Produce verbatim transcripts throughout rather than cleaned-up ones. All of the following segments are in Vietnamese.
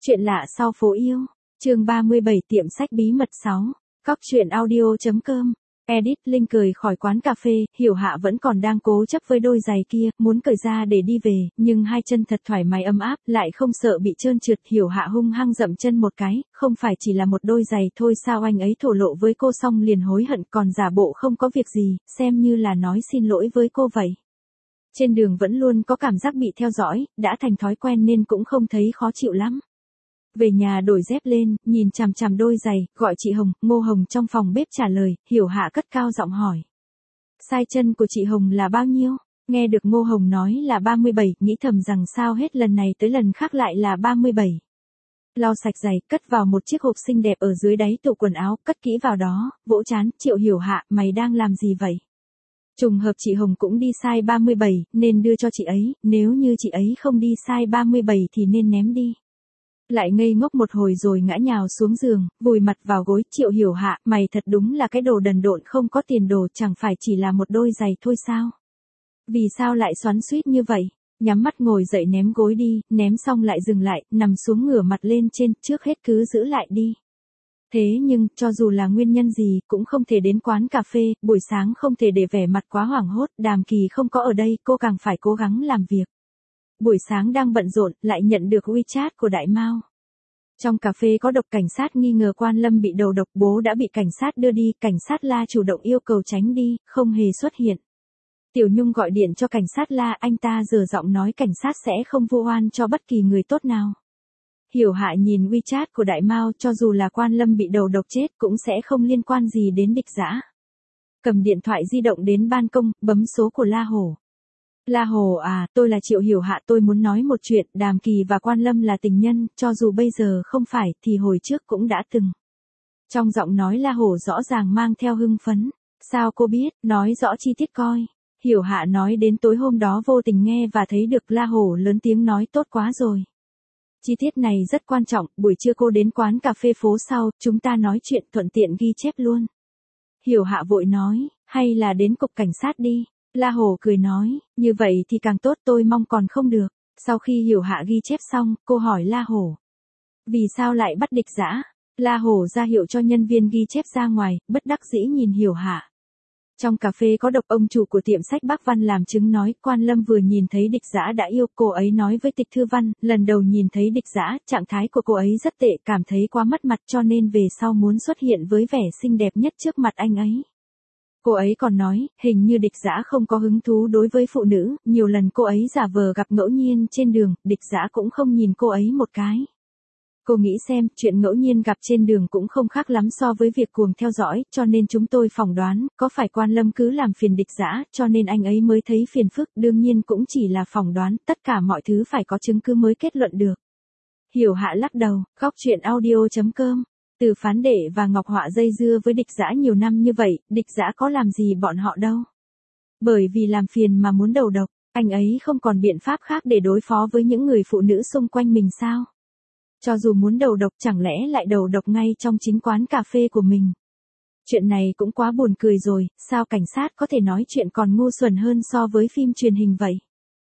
Chuyện lạ sau phố yêu. Chương ba mươi bảy tiệm sách bí mật sáu. Cóc truyện audio chấm com. Edit Linh cười khỏi quán cà phê, Hiểu Hạ vẫn còn đang cố chấp với đôi giày kia, muốn cởi ra để đi về, nhưng hai chân thật thoải mái ấm áp, lại không sợ bị trơn trượt. Hiểu Hạ hung hăng dậm chân một cái, không phải chỉ là một đôi giày thôi sao anh ấy thổ lộ với cô xong liền hối hận còn giả bộ không có việc gì, xem như là nói xin lỗi với cô vậy. Trên đường vẫn luôn có cảm giác bị theo dõi, đã thành thói quen nên cũng không thấy khó chịu lắm. Về nhà đổi dép lên, nhìn chằm chằm đôi giày, gọi chị Hồng, Ngô Hồng trong phòng bếp trả lời, Hiểu Hạ cất cao giọng hỏi. Size chân của chị Hồng là bao nhiêu? Nghe được Ngô Hồng nói là ba mươi bảy, nghĩ thầm rằng sao hết lần này tới lần khác lại là ba mươi bảy. Lau sạch giày, cất vào một chiếc hộp xinh đẹp ở dưới đáy tủ quần áo, cất kỹ vào đó, vỗ chán, Triệu Hiểu Hạ, mày đang làm gì vậy? Trùng hợp chị Hồng cũng đi size ba mươi bảy, nên đưa cho chị ấy, nếu như chị ấy không đi size ba mươi bảy thì nên ném đi. Lại ngây ngốc một hồi rồi ngã nhào xuống giường, vùi mặt vào gối, Triệu Hiểu Hạ, mày thật đúng là cái đồ đần độn không có tiền đồ, chẳng phải chỉ là một đôi giày thôi sao? Vì sao lại xoắn xuýt như vậy? Nhắm mắt ngồi dậy ném gối đi, ném xong lại dừng lại, nằm xuống ngửa mặt lên trên, trước hết cứ giữ lại đi. Thế nhưng, cho dù là nguyên nhân gì, cũng không thể đến quán cà phê, buổi sáng không thể để vẻ mặt quá hoảng hốt, Đàm Kỳ không có ở đây, cô càng phải cố gắng làm việc. Buổi sáng đang bận rộn, lại nhận được WeChat của Đại Mao. Trong cà phê có độc, cảnh sát nghi ngờ Quan Lâm bị đầu độc, bố đã bị cảnh sát đưa đi, cảnh sát La chủ động yêu cầu tránh đi, không hề xuất hiện. Tiểu Nhung gọi điện cho cảnh sát La, anh ta giở giọng nói cảnh sát sẽ không vu oan cho bất kỳ người tốt nào. Hiểu Hạ nhìn WeChat của Đại Mao, cho dù là Quan Lâm bị đầu độc chết cũng sẽ không liên quan gì đến Địch Dã. Cầm điện thoại di động đến ban công, bấm số của La Hổ. La Hồ à, tôi là Triệu Hiểu Hạ, tôi muốn nói một chuyện, Đàm Kỳ và Quan Lâm là tình nhân, cho dù bây giờ không phải, thì hồi trước cũng đã từng. Trong giọng nói La Hổ rõ ràng mang theo hưng phấn. Sao cô biết, nói rõ chi tiết coi. Hiểu Hạ nói đến tối hôm đó vô tình nghe và thấy được La Hổ lớn tiếng nói tốt quá rồi. Chi tiết này rất quan trọng, buổi trưa cô đến quán cà phê phố sau, chúng ta nói chuyện thuận tiện ghi chép luôn. Hiểu Hạ vội nói, hay là đến cục cảnh sát đi. La Hổ cười nói, như vậy thì càng tốt, tôi mong còn không được. Sau khi Hiểu Hạ ghi chép xong, cô hỏi La Hổ. Vì sao lại bắt Địch Dã? La Hổ ra hiệu cho nhân viên ghi chép ra ngoài, bất đắc dĩ nhìn Hiểu Hạ. Trong cà phê có độc, ông chủ của tiệm sách Bắc Văn làm chứng nói, Quan Lâm vừa nhìn thấy Địch Dã đã yêu, cô ấy nói với Tịch Thư Văn, lần đầu nhìn thấy Địch Dã, trạng thái của cô ấy rất tệ, cảm thấy quá mất mặt cho nên về sau muốn xuất hiện với vẻ xinh đẹp nhất trước mặt anh ấy. Cô ấy còn nói, hình như Địch Dã không có hứng thú đối với phụ nữ, nhiều lần cô ấy giả vờ gặp ngẫu nhiên trên đường, Địch Dã cũng không nhìn cô ấy một cái. Cô nghĩ xem, chuyện ngẫu nhiên gặp trên đường cũng không khác lắm so với việc cuồng theo dõi, cho nên chúng tôi phỏng đoán, có phải Quan Lâm cứ làm phiền Địch Dã, cho nên anh ấy mới thấy phiền phức, đương nhiên cũng chỉ là phỏng đoán, tất cả mọi thứ phải có chứng cứ mới kết luận được. Hiểu Hạ lắc đầu, Cóc truyện audio chấm com. Từ Phán Đệ và Ngọc Họa dây dưa với Địch Dã nhiều năm như vậy, Địch Dã có làm gì bọn họ đâu. Bởi vì làm phiền mà muốn đầu độc, anh ấy không còn biện pháp khác để đối phó với những người phụ nữ xung quanh mình sao? Cho dù muốn đầu độc chẳng lẽ lại đầu độc ngay trong chính quán cà phê của mình. Chuyện này cũng quá buồn cười rồi, sao cảnh sát có thể nói chuyện còn ngu xuẩn hơn so với phim truyền hình vậy?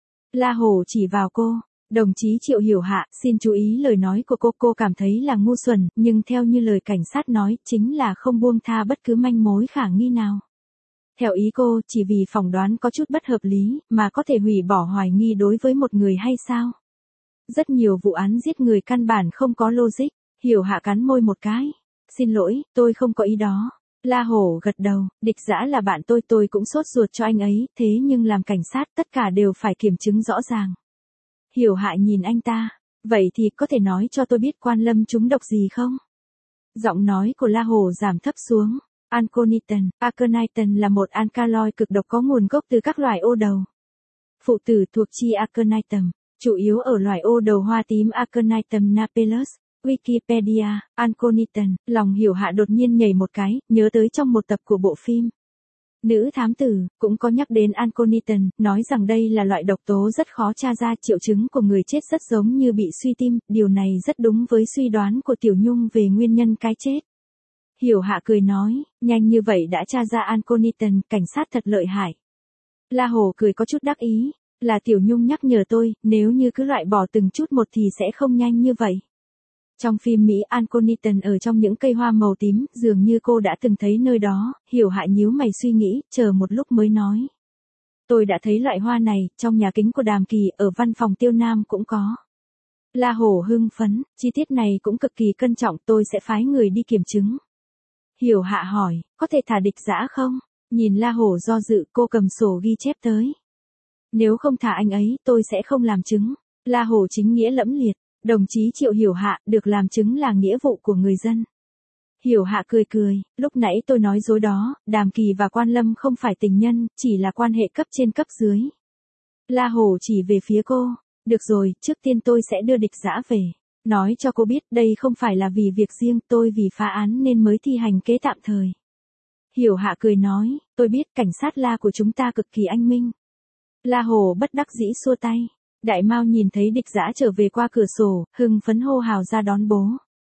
La Hổ chỉ vào cô. Đồng chí Triệu Hiểu Hạ, xin chú ý lời nói của cô, cô cảm thấy là ngu xuẩn, nhưng theo như lời cảnh sát nói, chính là không buông tha bất cứ manh mối khả nghi nào. Theo ý cô, chỉ vì phỏng đoán có chút bất hợp lý, mà có thể hủy bỏ hoài nghi đối với một người hay sao? Rất nhiều vụ án giết người căn bản không có logic. Hiểu Hạ cắn môi một cái. Xin lỗi, tôi không có ý đó. La Hổ gật đầu, Địch Dã là bạn tôi, tôi cũng sốt ruột cho anh ấy, thế nhưng làm cảnh sát tất cả đều phải kiểm chứng rõ ràng. Hiểu Hạ nhìn anh ta, vậy thì có thể nói cho tôi biết Quan Lâm trúng độc gì không? Giọng nói của La Hổ giảm thấp xuống. Aconitum, Aconitum là một alkaloid cực độc có nguồn gốc từ các loài ô đầu. Phụ tử thuộc chi Aconitum, chủ yếu ở loài ô đầu hoa tím Aconitum napellus. Wikipedia, Aconitum, lòng Hiểu Hạ đột nhiên nhảy một cái, nhớ tới trong một tập của bộ phim Nữ thám tử, cũng có nhắc đến Aconitum, nói rằng đây là loại độc tố rất khó tra ra, triệu chứng của người chết rất giống như bị suy tim, điều này rất đúng với suy đoán của Tiểu Nhung về nguyên nhân cái chết. Hiểu Hạ cười nói, nhanh như vậy đã tra ra Aconitum, cảnh sát thật lợi hại. La Hổ cười có chút đắc ý, là Tiểu Nhung nhắc nhở tôi, nếu như cứ loại bỏ từng chút một thì sẽ không nhanh như vậy. Trong phim Mỹ Anconiton ở trong những cây hoa màu tím, dường như cô đã từng thấy nơi đó, Hiểu Hạ nhíu mày suy nghĩ, chờ một lúc mới nói. Tôi đã thấy loại hoa này, trong nhà kính của Đàm Kỳ, ở văn phòng Tiêu Nam cũng có. La Hổ hưng phấn, chi tiết này cũng cực kỳ cân trọng, tôi sẽ phái người đi kiểm chứng. Hiểu Hạ hỏi, có thể thả Địch Dã không? Nhìn La Hổ do dự, cô cầm sổ ghi chép tới. Nếu không thả anh ấy, tôi sẽ không làm chứng. La Hổ chính nghĩa lẫm liệt, đồng chí Triệu Hiểu Hạ, được làm chứng là nghĩa vụ của người dân. Hiểu Hạ cười cười, lúc nãy tôi nói dối đó, Đàm Kỳ và Quan Lâm không phải tình nhân, chỉ là quan hệ cấp trên cấp dưới. La Hổ chỉ về phía cô, được rồi, trước tiên tôi sẽ đưa Địch Dã về. Nói cho cô biết đây không phải là vì việc riêng, tôi vì phá án nên mới thi hành kế tạm thời. Hiểu Hạ cười nói, tôi biết cảnh sát La của chúng ta cực kỳ anh minh. La Hổ bất đắc dĩ xua tay. Đại Mao nhìn thấy Địch Dã trở về qua cửa sổ, hưng phấn hô hào ra đón bố.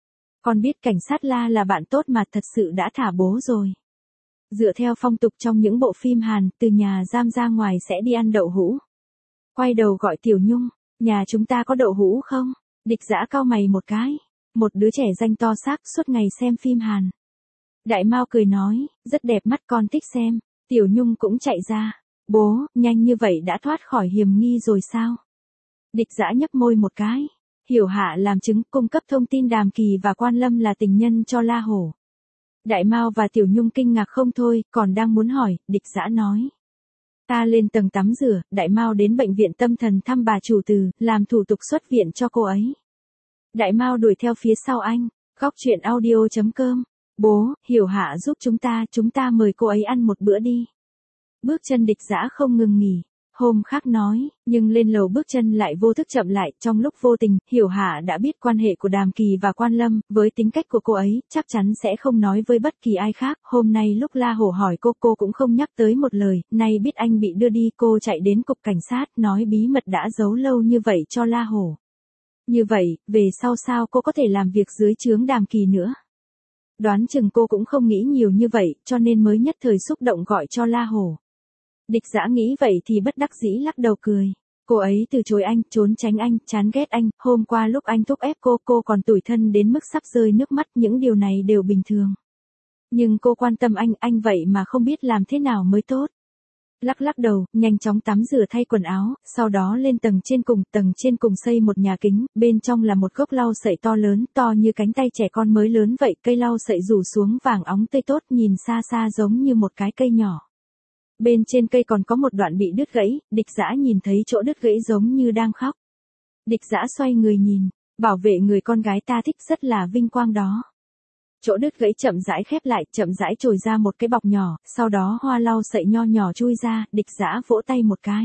Con biết cảnh sát La là bạn tốt mà thật sự đã thả bố rồi. Dựa theo phong tục trong những bộ phim Hàn, từ nhà giam ra ngoài sẽ đi ăn đậu hũ. Quay đầu gọi Tiểu Nhung, nhà chúng ta có đậu hũ không? Địch Dã cau mày một cái. Một đứa trẻ danh to xác suốt ngày xem phim Hàn. Đại Mao cười nói, rất đẹp mắt, con thích xem. Tiểu Nhung cũng chạy ra. Bố, nhanh như vậy đã thoát khỏi hiểm nghi rồi sao? Địch Dã nhấp môi một cái. Hiểu Hạ làm chứng, cung cấp thông tin Đàm Kỳ và Quan Lâm là tình nhân cho La Hổ. Đại Mao và Tiểu Nhung kinh ngạc không thôi, còn đang muốn hỏi, Địch Dã nói. Ta lên tầng tắm rửa, Đại Mao đến bệnh viện tâm thần thăm bà chủ từ, làm thủ tục xuất viện cho cô ấy. Đại Mao đuổi theo phía sau anh, góc chuyện audio chấm com. Bố, Hiểu Hạ giúp chúng ta, chúng ta mời cô ấy ăn một bữa đi. Bước chân Địch Dã không ngừng nghỉ. Hôm khác nói, nhưng lên lầu bước chân lại vô thức chậm lại, trong lúc vô tình, Hiểu Hạ đã biết quan hệ của Đàm Kỳ và Quan Lâm, với tính cách của cô ấy, chắc chắn sẽ không nói với bất kỳ ai khác. Hôm nay lúc La Hổ hỏi cô, cô cũng không nhắc tới một lời, nay biết anh bị đưa đi, cô chạy đến cục cảnh sát, nói bí mật đã giấu lâu như vậy cho La Hổ. Như vậy, về sau sao cô có thể làm việc dưới trướng Đàm Kỳ nữa? Đoán chừng cô cũng không nghĩ nhiều như vậy, cho nên mới nhất thời xúc động gọi cho La Hổ. Địch Dã nghĩ vậy thì bất đắc dĩ lắc đầu cười. Cô ấy từ chối anh, trốn tránh anh, chán ghét anh, hôm qua lúc anh thúc ép cô, cô còn tủi thân đến mức sắp rơi nước mắt, những điều này đều bình thường. Nhưng cô quan tâm anh, anh vậy mà không biết làm thế nào mới tốt. Lắc lắc đầu, nhanh chóng tắm rửa thay quần áo, sau đó lên tầng trên cùng, tầng trên cùng xây một nhà kính, bên trong là một gốc lau sậy to lớn, to như cánh tay trẻ con mới lớn vậy, cây lau sậy rủ xuống vàng óng tươi tốt, nhìn xa xa giống như một cái cây nhỏ. Bên trên cây còn có một đoạn bị đứt gãy, Địch Dã nhìn thấy chỗ đứt gãy giống như đang khóc. Địch Dã xoay người nhìn, bảo vệ người con gái ta thích rất là vinh quang đó. Chỗ đứt gãy chậm rãi khép lại, chậm rãi trồi ra một cái bọc nhỏ, sau đó hoa lau sậy nho nhỏ chui ra, Địch Dã vỗ tay một cái.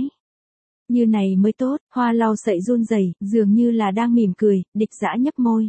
Như này mới tốt, hoa lau sậy run rẩy, dường như là đang mỉm cười, Địch Dã nhấp môi.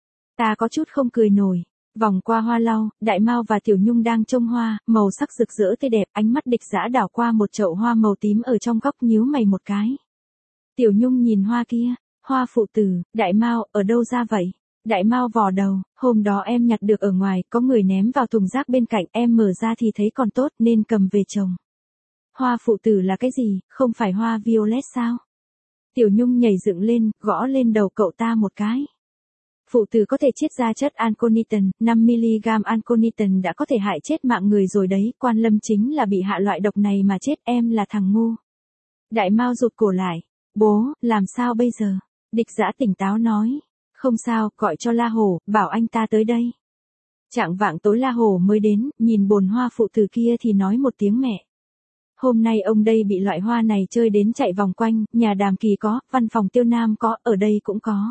Ta có chút không cười nổi. Vòng qua hoa lau, Đại Mao và Tiểu Nhung đang trông hoa, màu sắc rực rỡ tươi đẹp, ánh mắt Địch Dã đảo qua một chậu hoa màu tím ở trong góc, nhíu mày một cái. Tiểu Nhung nhìn hoa kia, hoa phụ tử, Đại Mao, ở đâu ra vậy? Đại Mao vò đầu, hôm đó em nhặt được ở ngoài, có người ném vào thùng rác bên cạnh, em mở ra thì thấy còn tốt nên cầm về trồng. Hoa phụ tử là cái gì, không phải hoa violet sao? Tiểu Nhung nhảy dựng lên, gõ lên đầu cậu ta một cái. Phụ tử có thể chiết ra chất Anconiton, năm mi-li-gam Anconiton đã có thể hại chết mạng người rồi đấy, Quan Lâm chính là bị hạ loại độc này mà chết, em là thằng ngu. Đại Mao rụt cổ lại, bố, làm sao bây giờ? Địch Dã tỉnh táo nói, không sao, gọi cho La Hổ, bảo anh ta tới đây. Chạng vạng tối La Hổ mới đến, nhìn bồn hoa phụ tử kia thì nói một tiếng mẹ. Hôm nay ông đây bị loại hoa này chơi đến chạy vòng quanh, nhà Đàm Kỳ có, văn phòng Tiêu Nam có, ở đây cũng có.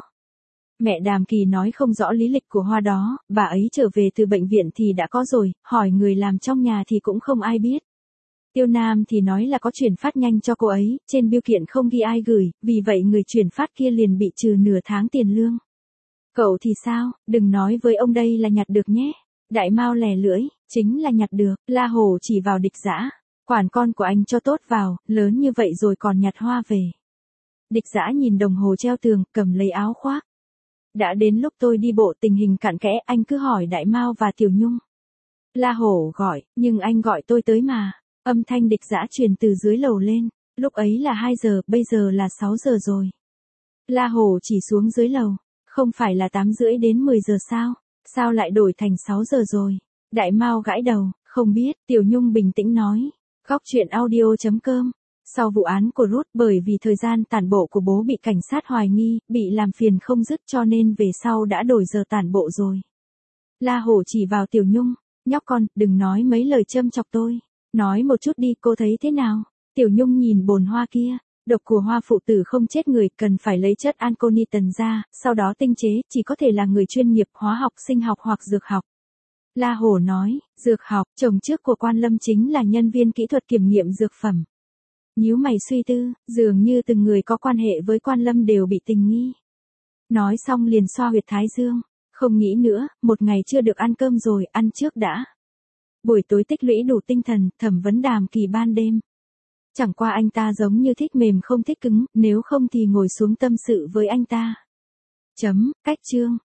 Mẹ Đàm Kỳ nói không rõ lý lịch của hoa đó, bà ấy trở về từ bệnh viện thì đã có rồi, hỏi người làm trong nhà thì cũng không ai biết. Tiêu Nam thì nói là có chuyển phát nhanh cho cô ấy, trên bưu kiện không ghi ai gửi, vì vậy người chuyển phát kia liền bị trừ nửa tháng tiền lương. Cậu thì sao, đừng nói với ông đây là nhặt được nhé. Đại Mao lè lưỡi, chính là nhặt được, La Hổ chỉ vào Địch Dã. Quản con của anh cho tốt vào, lớn như vậy rồi còn nhặt hoa về. Địch Dã nhìn đồng hồ treo tường, cầm lấy áo khoác. Đã đến lúc tôi đi bộ, tình hình cặn kẽ, anh cứ hỏi Đại Mao và Tiểu Nhung. La Hổ gọi, nhưng anh gọi tôi tới mà. Âm thanh Địch Dã truyền từ dưới lầu lên, lúc ấy là hai giờ, bây giờ là sáu giờ rồi. La Hổ chỉ xuống dưới lầu. Không phải là tám rưỡi đến mười giờ sao? Sao lại đổi thành sáu giờ rồi? Đại Mao gãi đầu, không biết, Tiểu Nhung bình tĩnh nói. Góc truyện audio chấm com. Sau vụ án của Ruth, bởi vì thời gian tản bộ của bố bị cảnh sát hoài nghi, bị làm phiền không dứt cho nên về sau đã đổi giờ tản bộ rồi. La Hổ chỉ vào Tiểu Nhung, nhóc con, đừng nói mấy lời châm chọc tôi. Nói một chút đi, cô thấy thế nào? Tiểu Nhung nhìn bồn hoa kia, độc của hoa phụ tử không chết người, cần phải lấy chất anconiton ra, sau đó tinh chế, chỉ có thể là người chuyên nghiệp hóa học, sinh học hoặc dược học. La Hổ nói, dược học, chồng trước của Quan Lâm chính là nhân viên kỹ thuật kiểm nghiệm dược phẩm. Nhíu mày suy tư, dường như từng người có quan hệ với Quan Lâm đều bị tình nghi. Nói xong liền xoa huyệt thái dương, không nghĩ nữa, một ngày chưa được ăn cơm rồi, ăn trước đã. Buổi tối tích lũy đủ tinh thần, thẩm vấn Đàm Kỳ ban đêm. Chẳng qua anh ta giống như thích mềm không thích cứng, nếu không thì ngồi xuống tâm sự với anh ta. Chấm, cách chương.